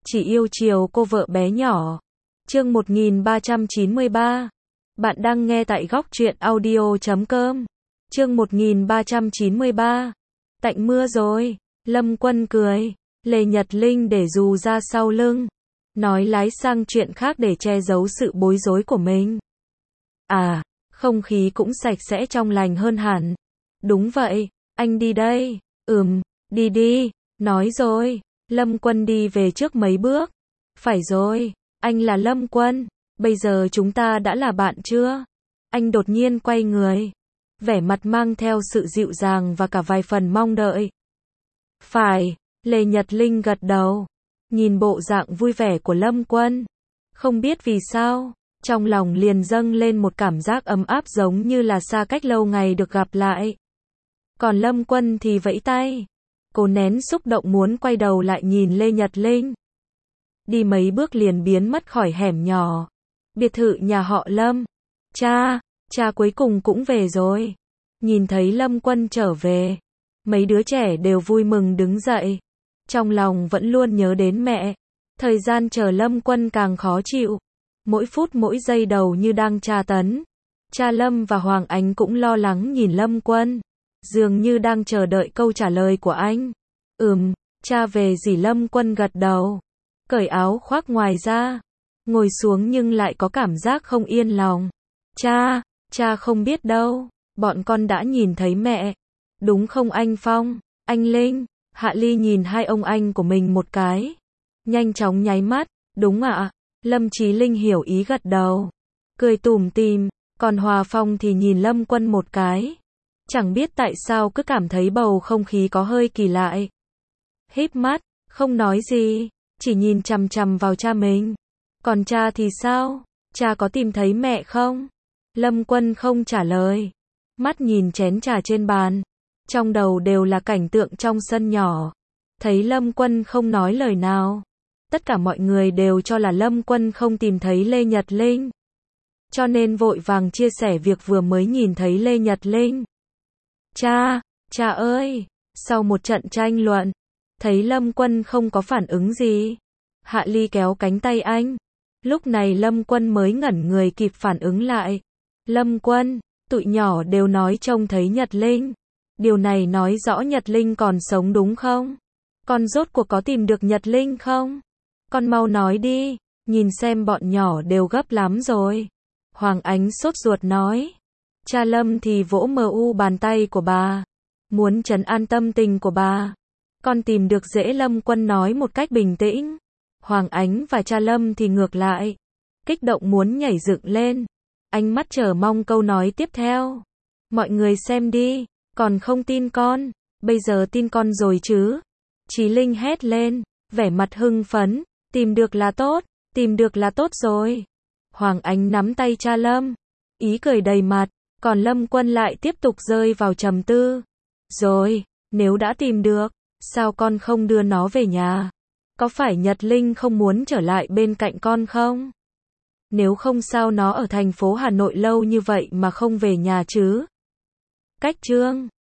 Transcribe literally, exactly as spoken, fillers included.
chỉ yêu chiều cô vợ bé nhỏ. Chương một nghìn ba trăm chín mươi ba. Bạn đang nghe tại góc truyện audio chấm com. Chương một nghìn ba trăm chín mươi ba. Tạnh mưa rồi. Lâm Quân cười. Lê Nhật Linh để dù ra sau lưng, nói lái sang chuyện khác để che giấu sự bối rối của mình. À, không khí cũng sạch sẽ trong lành hơn hẳn. Đúng vậy, anh đi đây. Ừm, đi đi. Nói rồi, Lâm Quân đi về trước mấy bước. Phải rồi, anh là Lâm Quân, bây giờ chúng ta đã là bạn chưa? Anh đột nhiên quay người, vẻ mặt mang theo sự dịu dàng và cả vài phần mong đợi. Phải, Lê Nhật Linh gật đầu, nhìn bộ dạng vui vẻ của Lâm Quân. Không biết vì sao, trong lòng liền dâng lên một cảm giác ấm áp giống như là xa cách lâu ngày được gặp lại. Còn Lâm Quân thì vẫy tay. Cô nén xúc động muốn quay đầu lại nhìn Lê Nhật Linh. Đi mấy bước liền biến mất khỏi hẻm nhỏ. Biệt thự nhà họ Lâm. Cha, cha cuối cùng cũng về rồi. Nhìn thấy Lâm Quân trở về, mấy đứa trẻ đều vui mừng đứng dậy. Trong lòng vẫn luôn nhớ đến mẹ. Thời gian chờ Lâm Quân càng khó chịu. Mỗi phút mỗi giây đầu như đang tra tấn. Cha Lâm và Hoàng Ánh cũng lo lắng nhìn Lâm Quân, dường như đang chờ đợi câu trả lời của anh. Ừm, cha về gì? Lâm Quân gật đầu, cởi áo khoác ngoài ra, ngồi xuống nhưng lại có cảm giác không yên lòng. Cha, cha không biết đâu, bọn con đã nhìn thấy mẹ. Đúng không anh Phong, anh Linh? Hạ Ly nhìn hai ông anh của mình một cái, nhanh chóng nháy mắt. Đúng ạ. Lâm Chí Linh hiểu ý gật đầu, cười tủm tỉm. Còn Hòa Phong thì nhìn Lâm Quân một cái, chẳng biết tại sao cứ cảm thấy bầu không khí có hơi kỳ lạ. Híp mắt, không nói gì, chỉ nhìn chằm chằm vào cha mình. Còn cha thì sao? Cha có tìm thấy mẹ không? Lâm Quân không trả lời, mắt nhìn chén trà trên bàn, trong đầu đều là cảnh tượng trong sân nhỏ. Thấy Lâm Quân không nói lời nào, tất cả mọi người đều cho là Lâm Quân không tìm thấy Lê Nhật Linh, cho nên vội vàng chia sẻ việc vừa mới nhìn thấy Lê Nhật Linh. Cha, cha ơi, sau một trận tranh luận, thấy Lâm Quân không có phản ứng gì, Hạ Ly kéo cánh tay anh. Lúc này Lâm Quân mới ngẩn người kịp phản ứng lại. Lâm Quân, tụi nhỏ đều nói trông thấy Nhật Linh. Điều này nói rõ Nhật Linh còn sống đúng không? Con rốt cuộc có tìm được Nhật Linh không? Con mau nói đi, nhìn xem bọn nhỏ đều gấp lắm rồi. Hoàng Ánh sốt ruột nói. Cha Lâm thì vỗ mờ u bàn tay của bà, muốn trấn an tâm tình của bà. Con tìm được dễ. Lâm Quân nói một cách bình tĩnh. Hoàng Ánh và cha Lâm thì ngược lại, kích động muốn nhảy dựng lên, ánh mắt chờ mong câu nói tiếp theo. Mọi người xem đi, còn không tin con, bây giờ tin con rồi chứ? Chí Linh hét lên, vẻ mặt hưng phấn. Tìm được là tốt, tìm được là tốt rồi. Hoàng Ánh nắm tay cha Lâm, ý cười đầy mặt. Còn Lâm Quân lại tiếp tục rơi vào trầm tư. Rồi, nếu đã tìm được, sao con không đưa nó về nhà? Có phải Nhật Linh không muốn trở lại bên cạnh con không? Nếu không sao nó ở thành phố Hà Nội lâu như vậy mà không về nhà chứ? Cách chương